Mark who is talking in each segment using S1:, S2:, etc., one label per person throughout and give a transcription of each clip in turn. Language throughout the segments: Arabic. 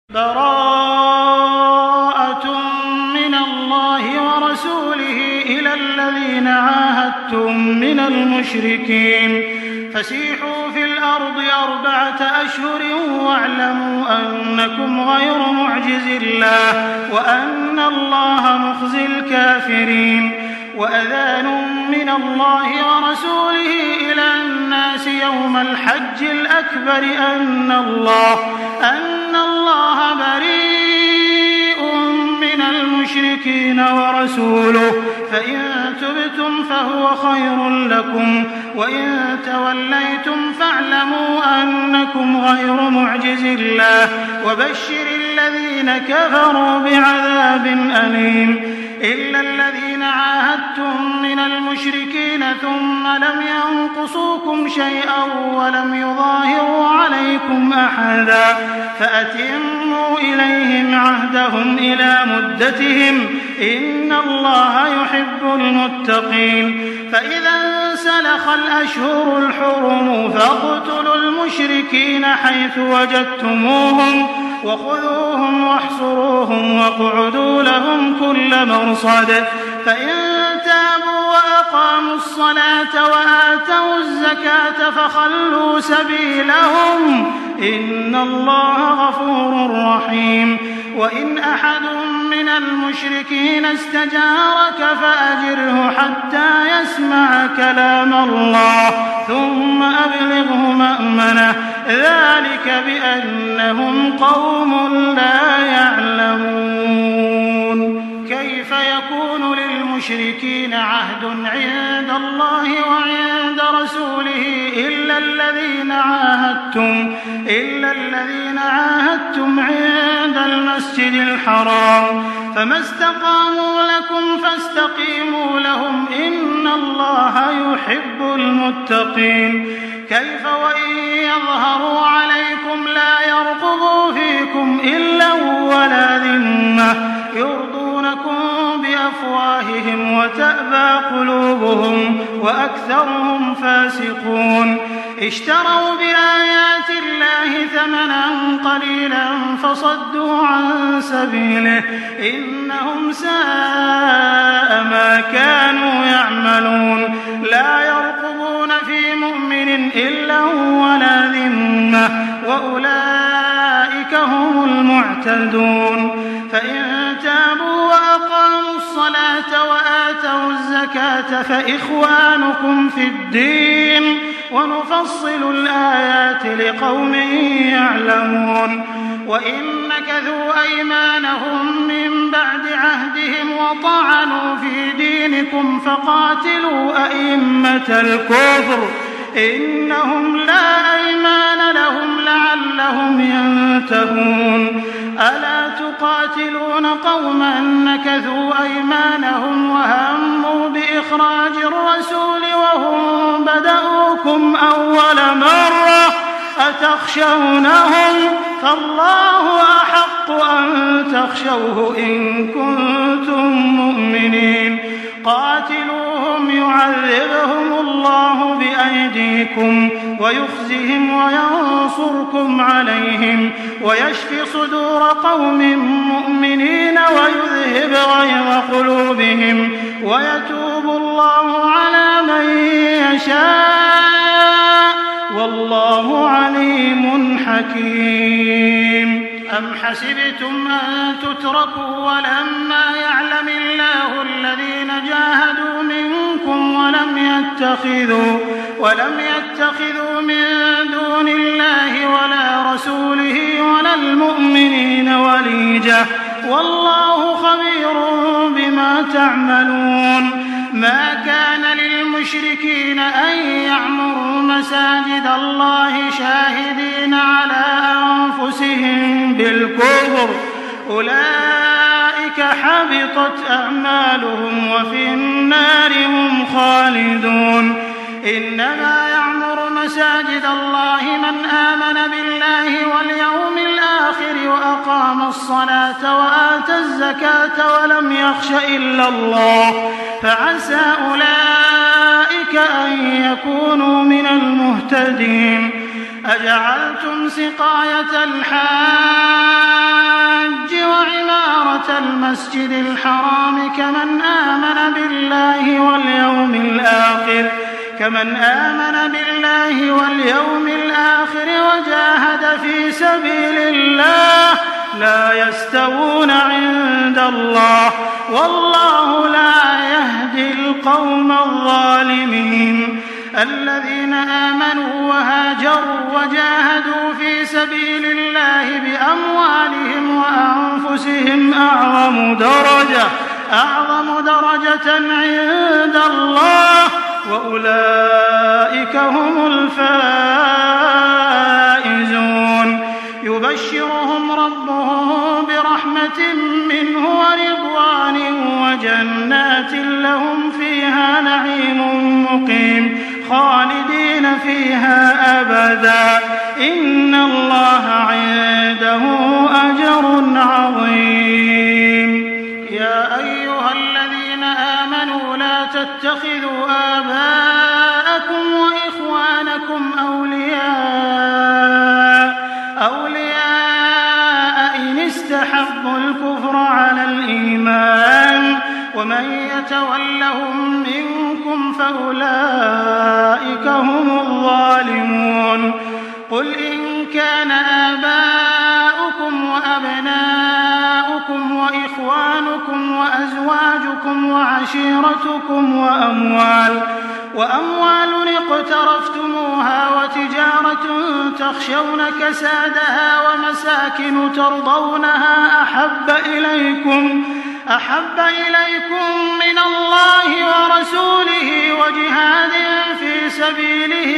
S1: براءة من الله ورسوله إلى الذين عاهدتم من المشركين فسيحوا في الأرض 4 أشهر واعلموا أنكم غير معجز الله وأن الله مخزي الكافرين. وأذان من الله ورسوله إلى الناس يوم الحج الأكبر أن الله بريء من المشركين ورسوله فإن تبتم فهو خير لكم وإن توليتم فاعلموا أنكم غير معجز الله وبشر الذين كفروا بعذاب أليم. إلا الذين عاهدتم من المشركين ثم لم ينقصوكم شيئا ولم يظاهروا عليكم أحدا فأتموا إليهم عهدهم إلى مدتهم إن الله يحب المتقين. فإذا انسلخ الأشهر الحرم فاقتلوا المشركين حيث وجدتموهم وخذوهم واحصروهم واقعدوا لهم كل مرصد. فإن تابوا وأقاموا الصلاة وآتوا الزكاة فخلوا سبيلهم إن الله غفور رحيم. وإن أحد من المشركين استجارك فأجره حتى يسمع كلام الله ثم أبلغه مأمنه ذلك بأنهم قوم لا يعلمون. كيف يكون للمشركين عهد عند الله وعند رسوله إلا الذين عاهدتم عند المسجد الحرام فما استقاموا لكم فاستقيموا لهم إن الله يحب المتقين. كيف وإن يظهروا عليكم لا يرقبوا فيكم إلا ولا ذمة يرضونكم بأفواههم وتأبى قلوبهم وأكثرهم فاسقون. اشتروا بآيات الله ثمنا قليلا فصدوا عن سبيله إنهم ساء ما كانوا يعملون. لا يرقبون في مؤمن إلا ولا ذمة وأولئك هم المعتدون. فإن تابوا وأقاموا الصلاة وآتوا الزكاة فإخوانكم في الدين ونفصل الآيات لقوم يعلمون. وإن نكثوا أيمانهم من بعد عهدهم وطعنوا في دينكم فقاتلوا أئمة الكفر إنهم لا أيمان لهم لعلهم ينتهون. ألا تقاتلون قوما نكثوا أيمانهم وهموا بإخراج الرسول وهم بدأوكم أول مرة أتخشونهم فالله أحق أن تخشوه إن كنتم مؤمنين. قاتلوهم يعذبهم الله بأيديكم ويخزهم وينصركم عليهم ويشفي صدور قوم مؤمنين ويذهب غيظ قلوبهم ويتوب الله على من يشاء والله عليم حكيم. أم حسبتم أن تتركوا ولما يعلم الله الذين جاهدوا منكم ولم يتخذوا من دون الله ولا رسوله ولا المؤمنين وليجة والله خبير بما تعملون. ما كان للمشركين أن يعمروا مساجد الله شاهدين على أنفسهم بالكفر أولئك حبطت أعمالهم وفي النار هم خالدون. إنما يعمر مساجد الله من آمن بالله واليوم الآخر وأقام الصلاة وآتى الزكاة ولم يخش إلا الله فعسى أولئك أن يكونوا من المهتدين. أجعلتم سقاية الحاج المسجد الحرام كمن آمن بالله واليوم الآخر وجاهد في سبيل الله لا يستوون عند الله والله لا يهدي القوم الظالمين. الذين آمنوا وهاجروا وجاهدوا في سبيل الله بأموالهم وأنفسهم أعظم درجة عند الله وأولئك هم الفائزون. يبشرهم ربهم برحمة منه ورضوان وجنات لهم فيها نعيم مقيم خالدين فيها أبدا إن الله عنده أجر عظيم. يا أيها الذين آمنوا لا تتخذوا آباءكم وإخوانكم أولياء إن استحبوا الكفر على الإيمان ومن يتولهم منكم فأولئك هم الظالمون. قل إن كان آباؤكم وأبناؤكم وإخوانكم وأزواجكم وعشيرتكم وأموال اقترفتموها وتجارة تخشون كسادها ومساكن ترضونها أحب إليكم من الله ورسوله وجهاد في سبيله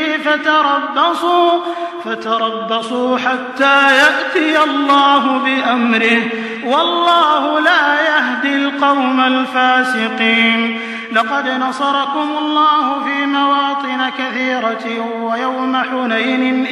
S1: فتربصوا حتى يأتي الله بأمره والله لا يهدي القوم الفاسقين. لقد نصركم الله في مواطن كثيرة ويوم حنين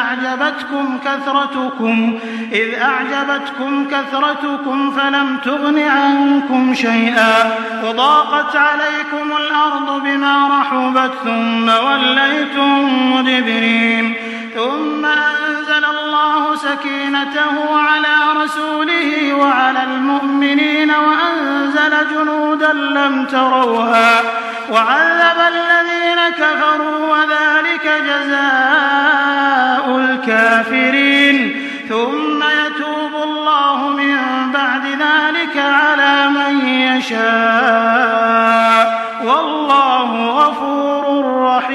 S1: إذ أعجبتكم كثرتكم فلم تغن عنكم شيئا وضاقت عليكم الأرض بما رحبت ثم وليتم مدبرين. ثم أنزل الله سكينته على رسوله وعلى المؤمنين وأنزل جنودا لم تروها وعذب الذين كفروا وذلك جزاء الكافرين. ثم يتوب الله من بعد ذلك على من يشاء والله غفور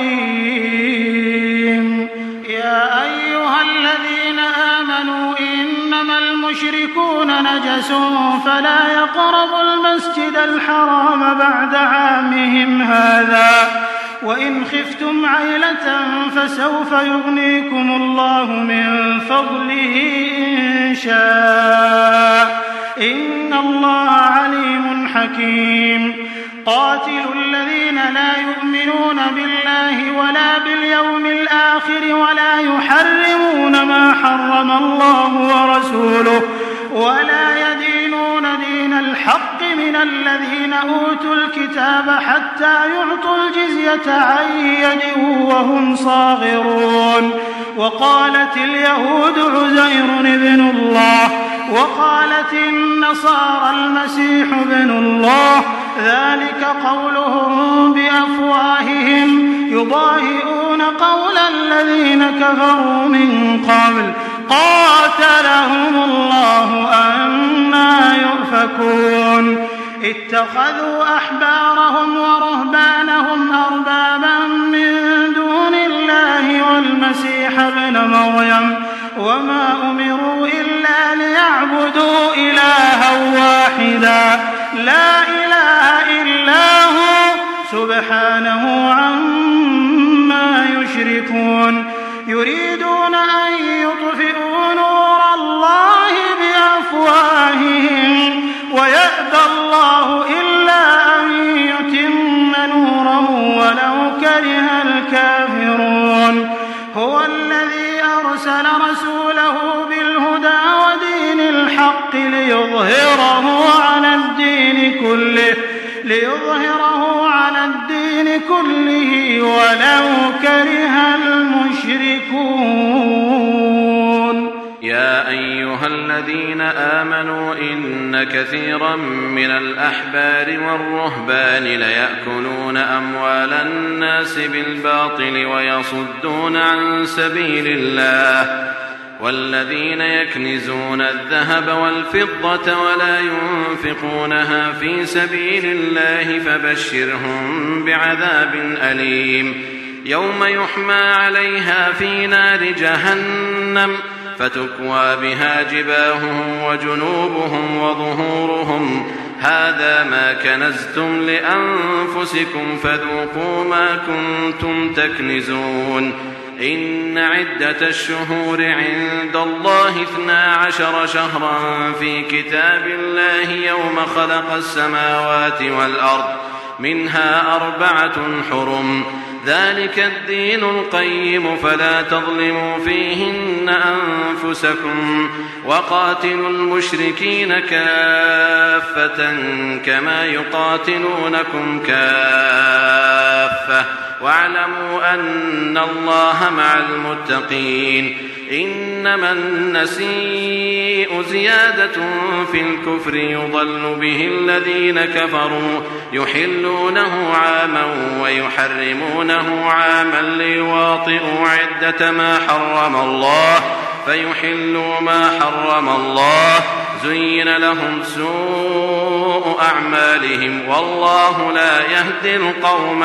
S1: رحيم. يا أيها الذين آمنوا إنما المشركون نجس فلا يقربوا المسجد الحرام بعد عامهم هذا وإن خفتم عيلة فسوف يغنيكم الله من فضله إن شاء إن الله عليم حكيم. قاتلوا الذين لا يؤمنون بالله ولا باليوم الآخر ولا يحرمون ما حرم الله ورسوله ولا يدينون دين الحق من الذين أوتوا الكتاب حتى يعطوا الجزية عن يد وهم صاغرون. وقالت اليهود عزير ابن الله وقالت النصارى المسيح ابن الله ذلك قولهم بأفواههم يضاهئون قول الذين كفروا من قبل قاتلهم الله أنى يؤفكون. اتخذوا أحبارهم ورهبانهم أربابا من دون الله والمسيح ابن مريم وما أمروا إلا ليعبدوا إلها واحدا لا إله إلا هو سبحانه عما يشركون. يريدون أن يطفئوا نور الله بأفواههم ويأبى الله إلا أن يتم نوره ولو كره الكافرون. هو الذي أرسل رسوله بالهدى ودين الحق ليظهره على الدين كله ولو كره المشركون.
S2: يا أيها أيها الذين آمنوا إن كثيرا من الأحبار والرهبان ليأكلون أموال الناس بالباطل ويصدون عن سبيل الله والذين يكنزون الذهب والفضة ولا ينفقونها في سبيل الله فبشرهم بعذاب أليم يوم يحمى عليها في نار جهنم فتكوى بها جباههم وجنوبهم وظهورهم هذا ما كنزتم لأنفسكم فذوقوا ما كنتم تكنزون إن عدة الشهور عند الله 12 شهرا في كتاب الله يوم خلق السماوات والأرض منها 4 حرم ذلك الدين القيم فلا تظلموا فيهن أنفسكم وقاتلوا المشركين كافة كما يقاتلونكم كافة واعلموا أن الله مع المتقين إنما النسيء زيادة في الكفر يضل به الذين كفروا يحلونه عاما ويحرمونه عاما ليواطئوا عدة ما حرم الله فيحلوا ما حرم الله زين لهم سوء أعمالهم والله لا يهدي القوم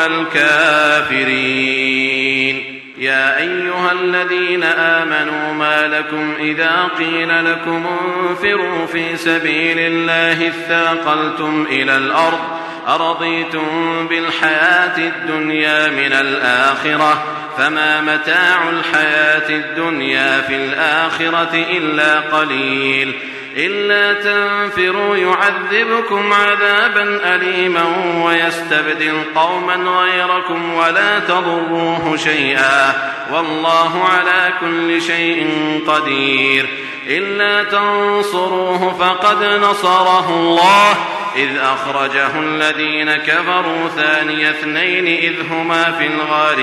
S2: الكافرين يا أيها الذين آمنوا ما لكم إذا قيل لكم انفروا في سبيل الله اثاقلتم إلى الأرض أرضيتم بالحياة الدنيا من الآخرة فما متاع الحياة الدنيا في الآخرة إلا قليل إلا تنفروا يعذبكم عذابا أليما ويستبدل قوما غيركم ولا تضروه شيئا والله على كل شيء قدير إلا تنصروه فقد نصره الله إذ أخرجه الذين كفروا ثاني اثنين إذ هما في الغار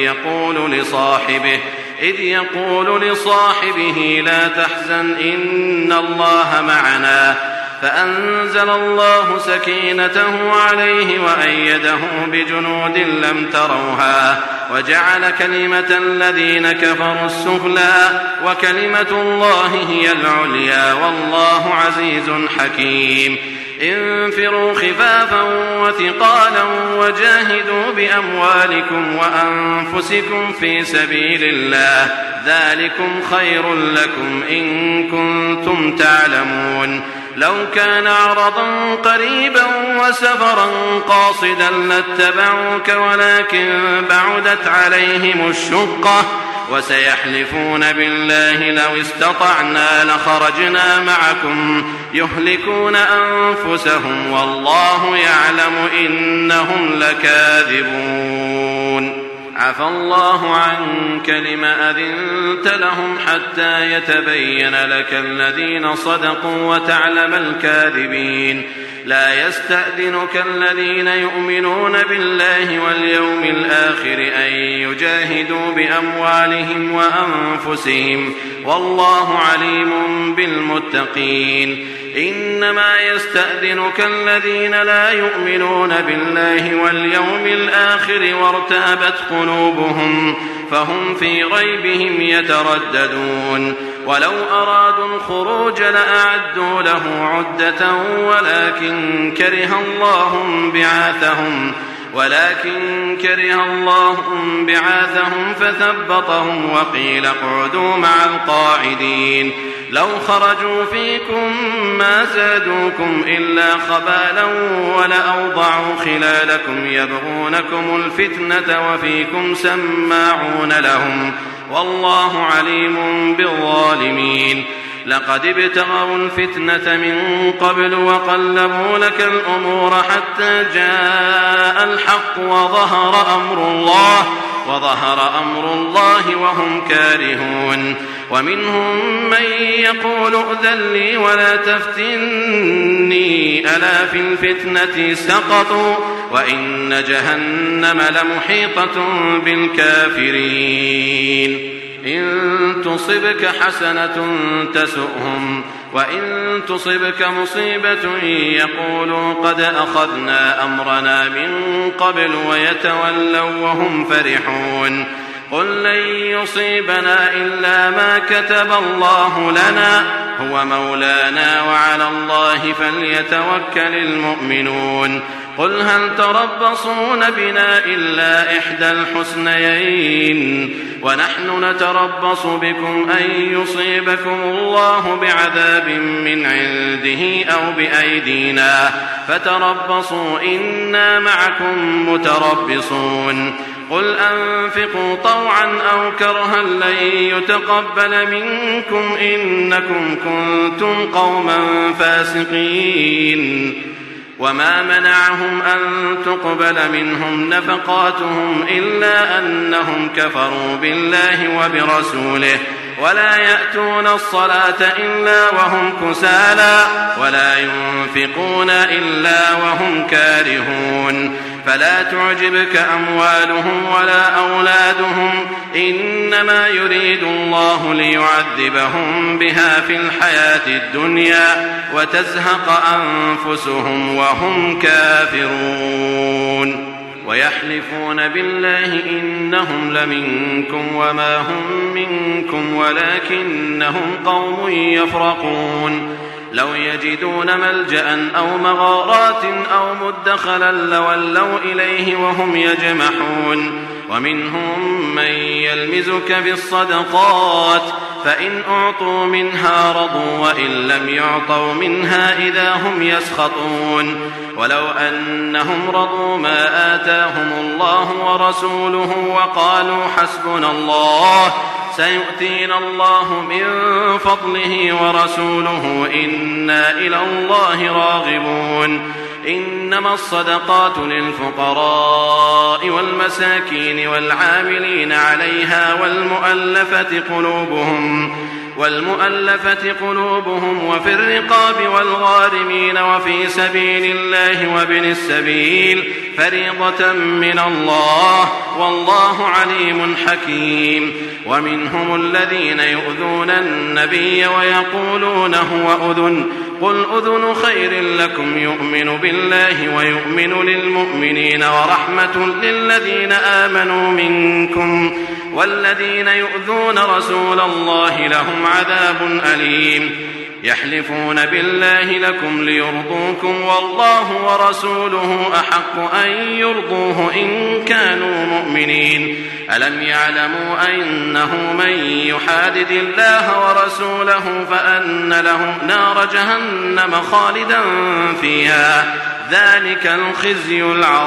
S2: إذ يقول لصاحبه لا تحزن إن الله معنا فأنزل الله سكينته عليه وأيده بجنود لم تروها وجعل كلمة الذين كفروا السفلى وكلمة الله هي العليا والله عزيز حكيم انفروا خفافا وثقالا وجاهدوا بأموالكم وأنفسكم في سبيل الله ذلكم خير لكم إن كنتم تعلمون لو كان عرضا قريبا وسفرا قاصدا لاتبعوك ولكن بعدت عليهم الشقة وسيحلفون بالله لو استطعنا لخرجنا معكم يهلكون أنفسهم والله يعلم إنهم لكاذبون عفى الله عنك لم أذنت لهم حتى يتبين لك الذين صدقوا وتعلم الكاذبين لا يستأذنك الذين يؤمنون بالله واليوم الآخر أن يجاهدوا بأموالهم وأنفسهم والله عليم بالمتقين إنما يستأذنك الذين لا يؤمنون بالله واليوم الآخر وارتابت قلوبهم فهم في ريبهم يترددون ولو أرادوا الخروج لأعدوا له عدة ولكن كره الله بعاثهم فثبطهم وقيل اقعدوا مع القاعدين لو خرجوا فيكم ما زادوكم إلا خبالا ولأوضعوا خلالكم يبغونكم الفتنة وفيكم سماعون لهم والله عليم بالظالمين لقد ابتغوا الفتنة من قبل وقلبوا لك الأمور حتى جاء الحق وظهر أمر الله وهم كارهون ومنهم من يقول ائذن لي ولا تفتني ألا في الفتنة سقطوا وإن جهنم لمحيطة بالكافرين إن تصبك حسنة تسؤهم وإن تصبك مصيبة يقولوا قد أخذنا أمرنا من قبل ويتولوا وهم فرحون قل لن يصيبنا إلا ما كتب الله لنا هو مولانا وعلى الله فليتوكل المؤمنون قل هل تربصون بنا إلا إحدى الحسنيين ونحن نتربص بكم أن يصيبكم الله بعذاب من عنده أو بأيدينا فتربصوا إنا معكم متربصون قل أنفقوا طوعا أو كرها لن يتقبل منكم إنكم كنتم قوما فاسقين وما منعهم أن تقبل منهم نفقاتهم إلا أنهم كفروا بالله وبرسوله ولا يأتون الصلاة إلا وهم كسالى ولا ينفقون إلا وهم كارهون فلا تعجبك أموالهم ولا أولادهم إنما يريد الله ليعذبهم بها في الحياة الدنيا وتزهق أنفسهم وهم كافرون ويحلفون بالله إنهم لمنكم وما هم منكم ولكنهم قوم يفرقون لو يجدون ملجأ أو مغارات أو مدخلا لولوا إليه وهم يجمحون ومنهم من يلمزك في الصدقات فإن أعطوا منها رضوا وإن لم يعطوا منها إذا هم يسخطون ولو أنهم رضوا ما آتاهم الله ورسوله وقالوا حسبنا الله سيؤتينا الله من فضله ورسوله إنا إلى الله راغبون إنما الصدقات للفقراء والمساكين والعاملين عليها والمؤلفة قلوبهم وفي الرقاب والغارمين وفي سبيل الله وابن السبيل فريضة من الله والله عليم حكيم ومنهم الذين يؤذون النبي ويقولون هو أذن قل أذن خير لكم يؤمن بالله ويؤمن للمؤمنين ورحمة للذين آمنوا منكم والذين يؤذون رسول الله لهم عذاب أليم يحلفون بالله لكم ليرضوكم والله ورسوله أحق أن يرضوه إن كانوا مؤمنين ألم يعلموا أنه من يحادد الله ورسوله فأن له نار جهنم خالدا فيها ذلك الخزي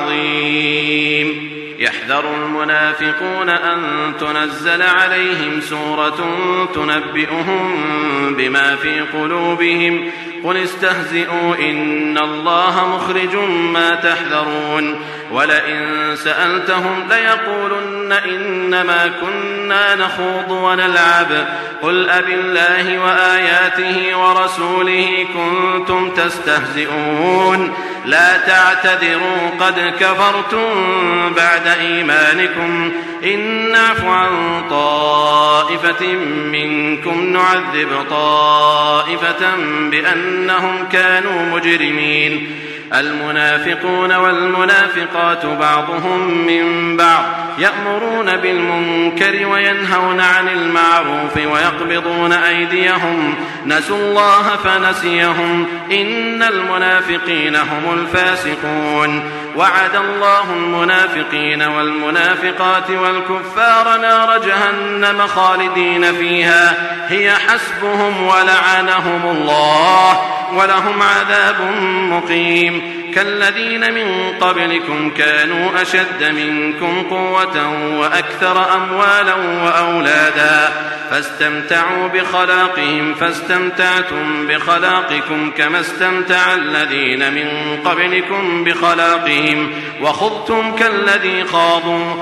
S2: العظيم يحذر المنافقون أن تنزل عليهم سورة تنبئهم بما في قلوبهم قل استهزئوا إن الله مخرج ما تحذرون ولئن سألتهم ليقولن إنما كنا نخوض ونلعب قل أبالله وآياته ورسوله كنتم تستهزئون لا تعتذروا قد كفرتم بعد إيمانكم إن نعفو عن طائفة منكم نعذب طائفة بأنهم كانوا مجرمين المنافقون والمنافقات بعضهم من بعض يأمرون بالمنكر وينهون عن المعروف ويقبضون أيديهم نسوا الله فنسيهم إن المنافقين هم الفاسقون وعد الله المنافقين والمنافقات والكفار نار جهنم خالدين فيها هي حسبهم ولعنهم الله ولهم عذاب مقيم كالذين من قبلكم كانوا أشد منكم قوة وأكثر أموالا وأولادا فاستمتعوا بخلاقهم فاستمتعتم بخلاقكم كما استمتع الذين من قبلكم بخلاقهم وخضتم كالذي خاضوا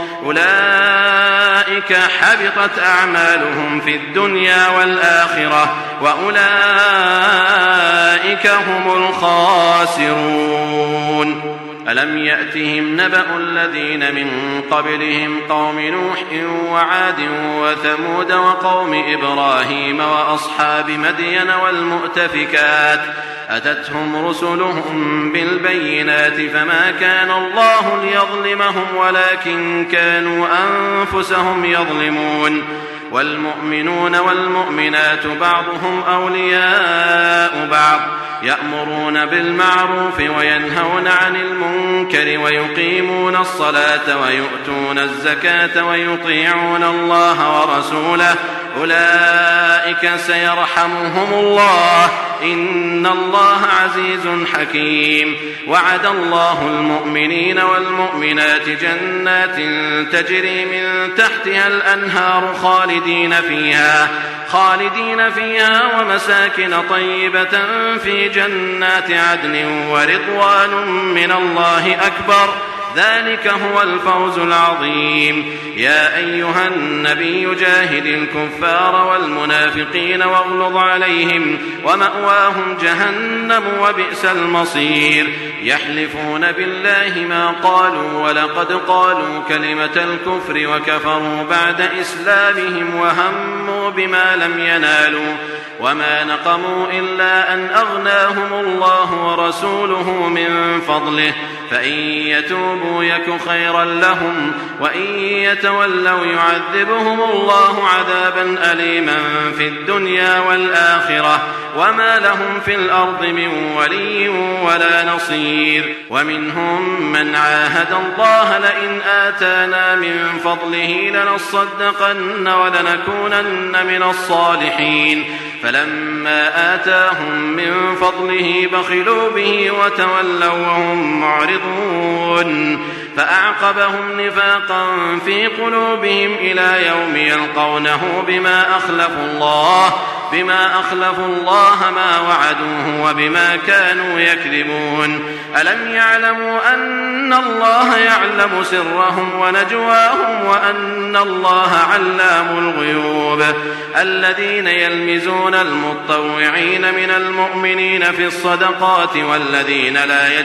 S2: أولئك حبطت أعمالهم في الدنيا والآخرة وأولئك هم الخاسرون ألم يأتهم نبأ الذين من قبلهم قوم نوح وعاد وثمود وقوم إبراهيم وأصحاب مدين والمؤتفكات أتتهم رسلهم بالبينات فما كان الله ليظلمهم ولكن كانوا أنفسهم يظلمون والمؤمنون والمؤمنات بعضهم أولياء بعض يأمرون بالمعروف وينهون عن المنكر ويقيمون الصلاة ويؤتون الزكاة ويطيعون الله ورسوله أولئك سيرحمهم الله إن الله عزيز حكيم وعد الله المؤمنين والمؤمنات جنات تجري من تحتها الأنهار خالدين فيها ومساكن طيبة في جنات عدن ورضوان من الله أكبر ذلك هو الفوز العظيم يا أيها النبي جاهد الكفار والمنافقين واغلظ عليهم ومأواهم جهنم وبئس المصير يحلفون بالله ما قالوا ولقد قالوا كلمة الكفر وكفروا بعد إسلامهم وهموا بما لم ينالوا وما نقموا إلا أن أغناهم الله ورسوله من فضله فإن يتوبوا يك خيرا لهم وإن يتولوا يعذبهم الله عذابا أليما في الدنيا والآخرة وما لهم في الأرض من ولي ولا نصير ومنهم من عاهد الله لئن آتانا من فضله لنصدقن ولنكونن من الصالحين فلما آتاهم من فضله بخلوا به وتولوا وهم معرضون فأعقبهم نفاقا في قلوبهم إلى يوم يلقونه بما أخلفوا الله ما وعدوه وبما كانوا يكذبون ألم يعلموا أن الله يعلم سرهم ونجواهم وأن الله علام الغيوب الذين يلمزون المتطوعين من المؤمنين في الصدقات والذين لا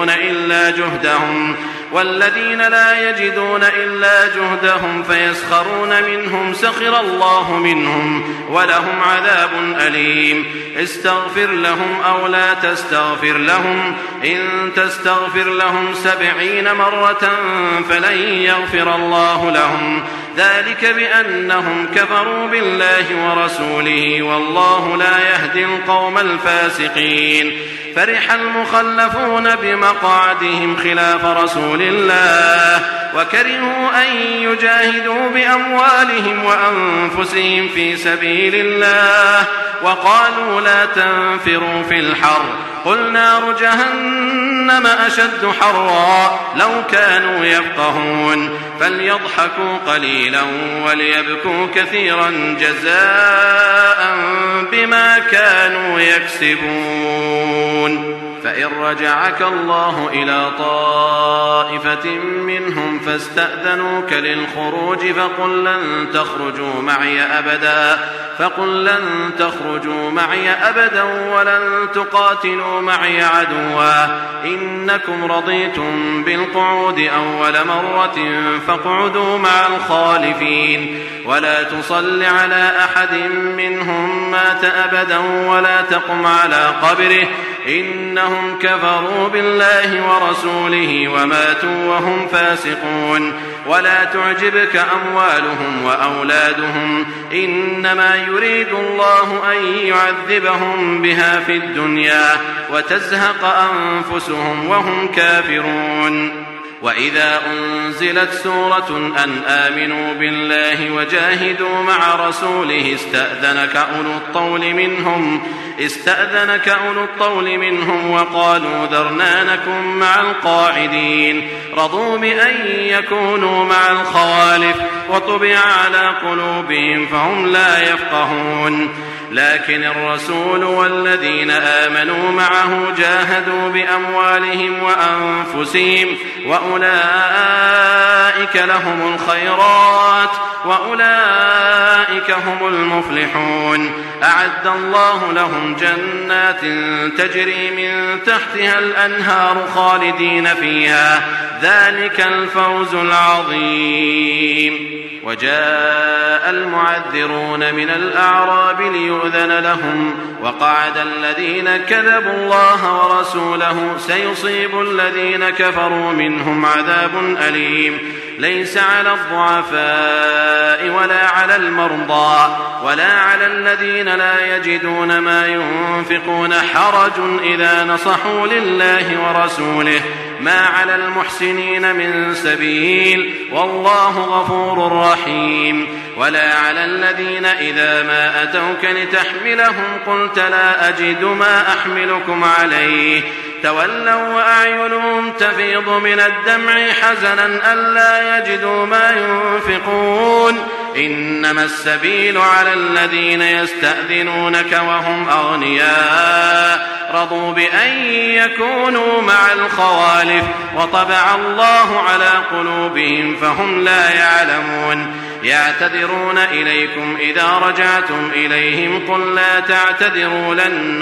S2: يجدون إلا جهدهم فيسخرون منهم سخر الله منهم ولهم عذاب أليم استغفر لهم أو لا تستغفر لهم إن تستغفر لهم 70 مرة فلن يغفر الله لهم ذلك بأنهم كفروا بالله ورسوله والله لا يهدي القوم الفاسقين فرح المخلفون بمقعدهم خلاف رسول الله وكرهوا أن يجاهدوا بأموالهم وأنفسهم في سبيل الله وقالوا لا تنفروا في الحر قل نار جهنم أشد حرا لو كانوا يفقهون فليضحكوا قليلا وليبكوا كثيرا جزاء بما كانوا يكسبون فإن رجعك الله إلى طائفة منهم فاستأذنوك للخروج فقل لن تخرجوا معي أبدا ولن تقاتلوا معي عدوا إنكم رضيتم بالقعود أول مرة فاقعدوا مع الخالفين ولا تصل على أحد منهم مات أبدا ولا تقم على قبره إنهم كفروا بالله ورسوله وماتوا وهم فاسقون ولا تعجبك أموالهم وأولادهم إنما يريد الله أن يعذبهم بها في الدنيا وتزهق أنفسهم وهم كافرون وإذا أنزلت سورة أن آمنوا بالله وجاهدوا مع رسوله استأذنك أولو الطول منهم وقالوا ذرنا نكن مع القاعدين رضوا بأن يكونوا مع الخوالف وطبع على قلوبهم فهم لا يفقهون لكن الرسول والذين آمنوا معه جاهدوا بأموالهم وأنفسهم وأولئك لهم الخيرات وأولئك هم المفلحون. أعد الله لهم جنات تجري من تحتها الأنهار خالدين فيها، ذلك الفوز العظيم. وجاء المعذرون من الأعراب ليؤذن لهم، وقعد الذين كذبوا الله ورسوله، سيصيب الذين كفروا منهم عذاب أليم. ليس على الضعفاء ولا على المرضى ولا على الذين لا يجدون ما ينفقون حرج إذا نصحوا لله ورسوله، ما على المحسنين من سبيل، والله غفور رحيم. ولا على الذين إذا ما أتوك لتحملهم قلت لا أجد ما أحملكم عليه تولوا وأعينهم تفيض من الدمع حزنا ألا يجدوا ما ينفقون. إنما السبيل على الذين يستأذنونك وهم أغنياء رضوا بأن يكونوا مع الخوالف وطبع الله على قلوبهم فهم لا يعلمون. يعتذرون إليكم إذا رجعتم إليهم قل لا تعتذروا لن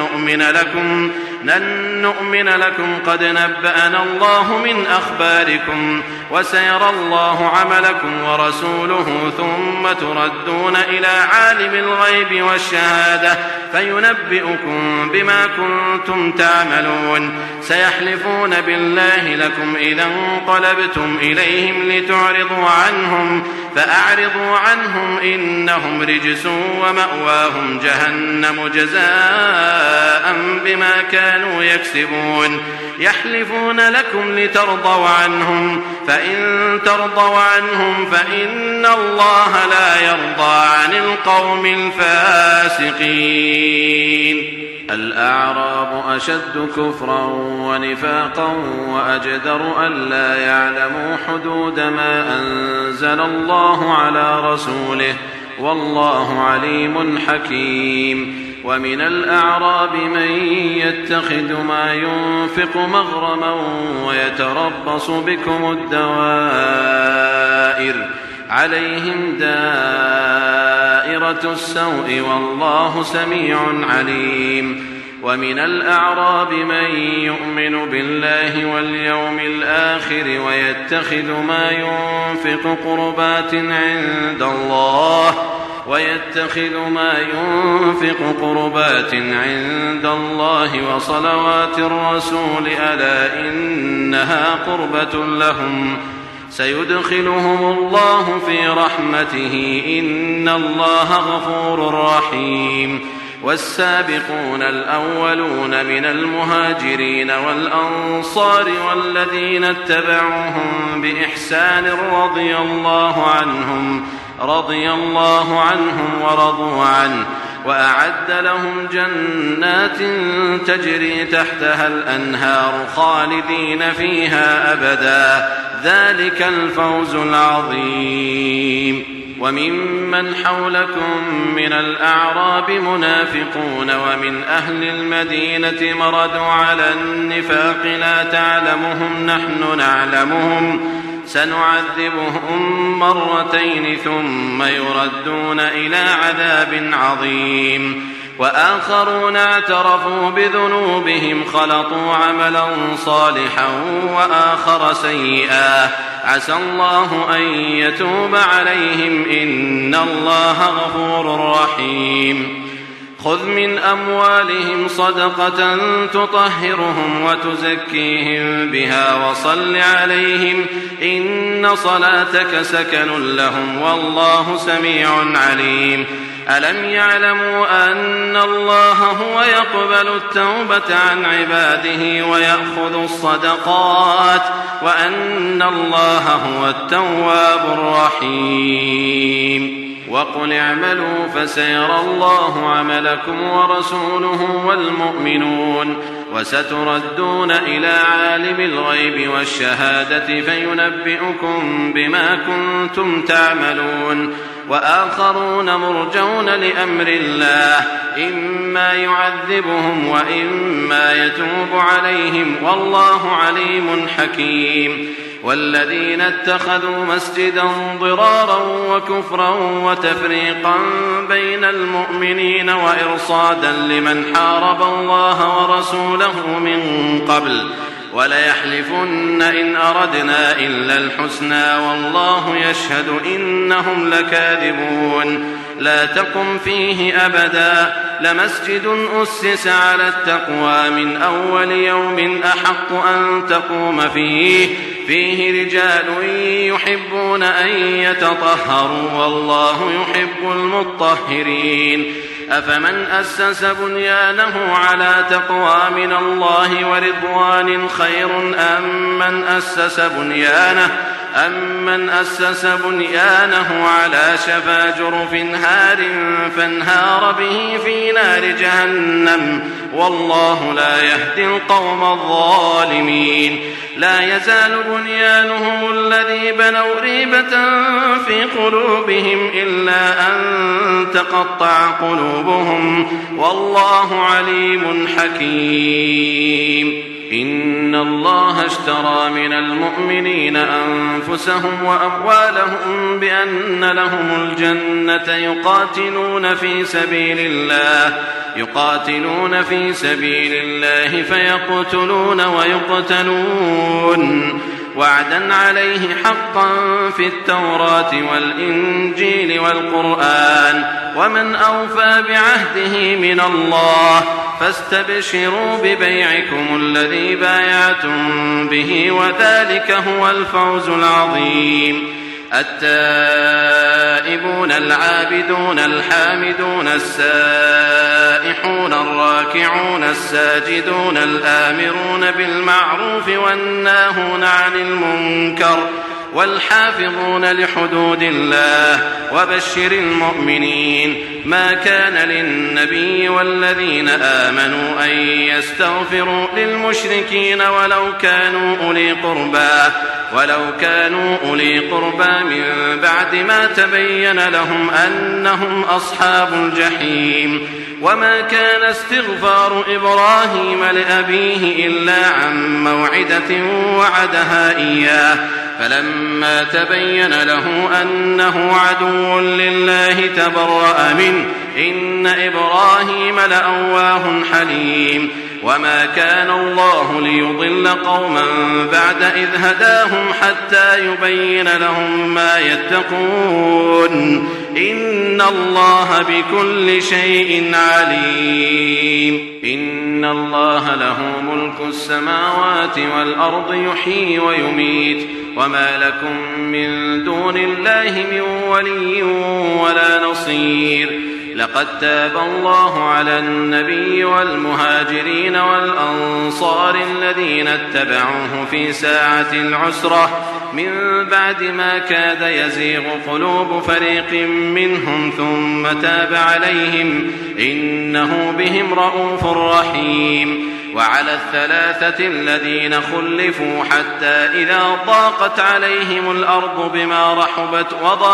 S2: نؤمن لكم قد نبأنا الله من أخباركم وسيرى الله عملكم ورسوله ثم تردون إلى عالم الغيب والشهادة فينبئكم بما كنتم تعملون. سيحلفون بالله لكم إذا انقلبتم إليهم لتعرضوا عنهم فأعرضوا عنهم إنهم رجس ومأواهم جهنم جزاء بما كانوا يكسبون. يحلفون لكم لترضوا عنهم فإن ترضوا عنهم فإن الله لا يرضى عن القوم الفاسقين. الأعراب أشد كفرا ونفاقا وأجدر ألا يعلموا حدود ما أنزل الله على رسوله والله عليم حكيم. ومن الأعراب من يتخذ ما ينفق مغرما ويتربص بكم الدوائر عليهم دائرة السوء والله سميع عليم. ومن الأعراب من يؤمن بالله واليوم الآخر ويتخذ ما ينفق قربات عند الله وصلوات الرسول ألا إنها قربة لهم سيدخلهم الله في رحمته إن الله غفور رحيم. والسابقون الأولون من المهاجرين والأنصار والذين اتبعوهم بإحسان رضي الله عنهم ورضوا عنه وأعد لهم جنات تجري تحتها الأنهار خالدين فيها أبدا ذلك الفوز العظيم. وممن حولكم من الأعراب منافقون ومن أهل المدينة مردوا على النفاق لا تعلمهم نحن نعلمهم سنعذبهم مرتين ثم يردون إلى عذاب عظيم. وآخرون اعترفوا بذنوبهم خلطوا عملا صالحا وآخر سيئا عسى الله أن يتوب عليهم إن الله غفور رحيم. خذ من أموالهم صدقة تطهرهم وتزكيهم بها وصل عليهم إن صلاتك سكن لهم والله سميع عليم. ألم يعلموا أن الله هو يقبل التوبة عن عباده ويأخذ الصدقات وأن الله هو التواب الرحيم. وقل اعملوا فسيرى الله عملكم ورسوله والمؤمنون وستردون إلى عالم الغيب والشهادة فينبئكم بما كنتم تعملون. وآخرون مرجون لأمر الله إما يعذبهم وإما يتوب عليهم والله عليم حكيم. والذين اتخذوا مسجدا ضرارا وكفرا وتفريقا بين المؤمنين وإرصادا لمن حارب الله ورسوله من قبل وليحلفن إن أردنا إلا الحسنى والله يشهد إنهم لكاذبون. لا تقم فيه أبدا لمسجد أسس على التقوى من أول يوم أحق أن تقوم فيه رجال يحبون أن يتطهروا والله يحب المطهرين. أفمن أسس بنيانه على تقوى من الله ورضوان خير أم من أسس بنيانه على شفا جرف هار فانهار به في نار جهنم والله لا يهدي القوم الظالمين. لا يزال بنيانهم الذي بنوا ريبة في قلوبهم إلا أن تقطع قلوبهم والله عليم حكيم. إن الله اشترى من المؤمنين أنفسهم وأموالهم بأن لهم الجنة يقاتلون في سبيل الله فيقتلون ويقتلون وعدا عليه حقا في التوراة والإنجيل والقرآن ومن أوفى بعهده من الله فاستبشروا ببيعكم الذي بايعتم به وذلك هو الفوز العظيم. التائبون العابدون الحامدون السائحون الراكعون الساجدون الآمرون بالمعروف والناهون عن المنكر والحافظون لحدود الله وبشر المؤمنين. ما كان للنبي والذين آمنوا أن يستغفروا للمشركين ولو كانوا أولي قربى من بعد ما تبين لهم أنهم أصحاب الجحيم. وما كان استغفار إبراهيم لأبيه إلا عن موعدة وعدها إياه فلما تبين له أنه عدو لله تبرأ منه إن إبراهيم لأواه حليم. وما كان الله ليضل قوما بعد إذ هداهم حتى يبين لهم ما يتقون إن الله بكل شيء عليم. إن الله له ملك السماوات والأرض يحيي ويميت وما لكم من دون الله من ولي ولا نصير. لقد تاب الله على النبي والمهاجرين والأنصار الذين اتبعوه في ساعة العسرة من بعد ما كاد يزيغ قلوب فريق منهم ثم تاب عليهم إنه بهم رءوف رحيم. وعلى الثلاثة الذين خلفوا حتى إذا ضاقت عليهم الأرض بما رحبت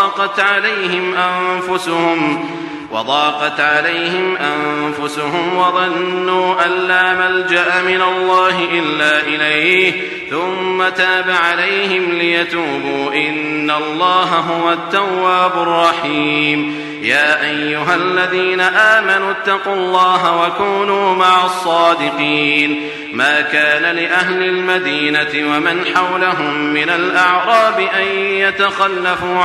S2: وضاقت عليهم أنفسهم وظنوا أن لا ملجأ من الله إلا إليه ثم تاب عليهم ليتوبوا إن الله هو التواب الرحيم. يا أيها الذين آمنوا اتقوا الله وكونوا مع الصادقين. ما كان لأهل المدينة ومن حولهم من الأعراب أن يتخلفوا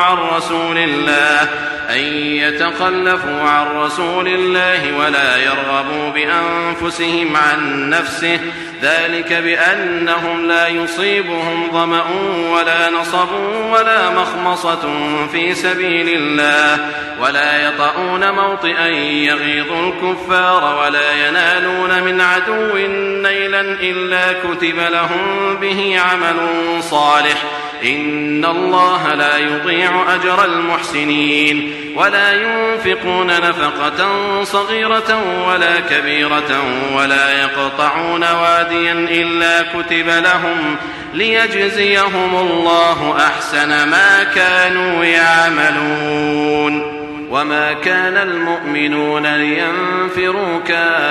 S2: عن رسول الله ولا يرغبوا بأنفسهم عن نفسه ذلك بأنهم لا يصيبهم ظمأ ولا نصب ولا مخمصة في سبيل الله ولا يطؤون موطئا يغيظ الكفار ولا ينالون من عدو نيلا إلا كتب لهم به عمل صالح إن الله لا يضيع أجر المحسنين. ولا ينفقون نفقة صغيرة ولا كبيرة ولا يقطعون واديا إلا كتب لهم ليجزيهم الله أحسن ما كانوا يعملون. وما كان المؤمنون لينفروا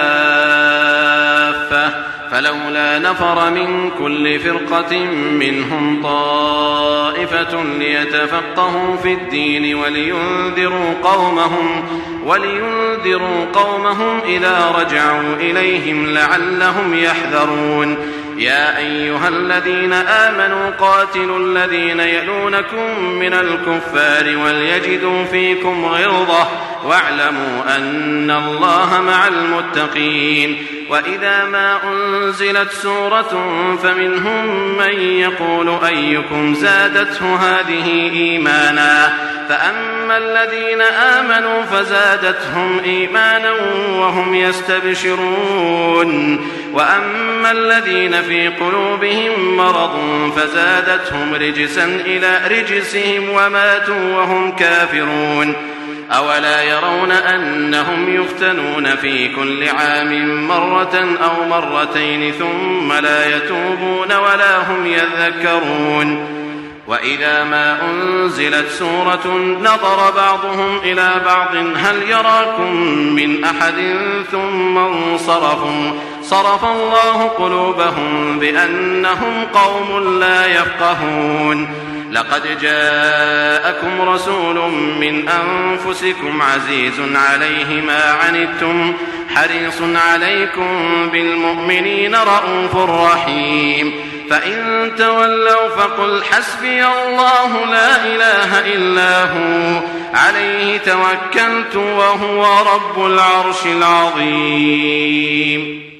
S2: كافة فلولا نفر من كل فرقة منهم طائفة ليتفقهوا في الدين ولينذروا قومهم إذا رجعوا إليهم لعلهم يحذرون. يا أيها الذين آمنوا قاتلوا الذين يلونكم من الكفار وليجدوا فيكم غلظة واعلموا أن الله مع المتقين. وإذا ما أنزلت سورة فمنهم من يقول أيكم زادته هذه إيمانا فأما الذين آمنوا فزادتهم إيمانا وهم يستبشرون وأما الذين في قلوبهم مرض فزادتهم رجسا إلى رجسهم وماتوا وهم كافرون. أولا يرون أنهم يفتنون في كل عام مرة أو مرتين ثم لا يتوبون ولا هم يذكرون. وإذا ما أنزلت سورة نظر بعضهم إلى بعض هل يراكم من أحد ثم انصرفوا صرف الله قلوبهم بأنهم قوم لا يفقهون. لقد جاءكم رسول من أنفسكم عزيز عليه ما عنتم حريص عليكم بالمؤمنين رءوف رحيم. فإن تولوا فقل حسبي الله لا إله إلا هو عليه توكلت وهو رب العرش العظيم.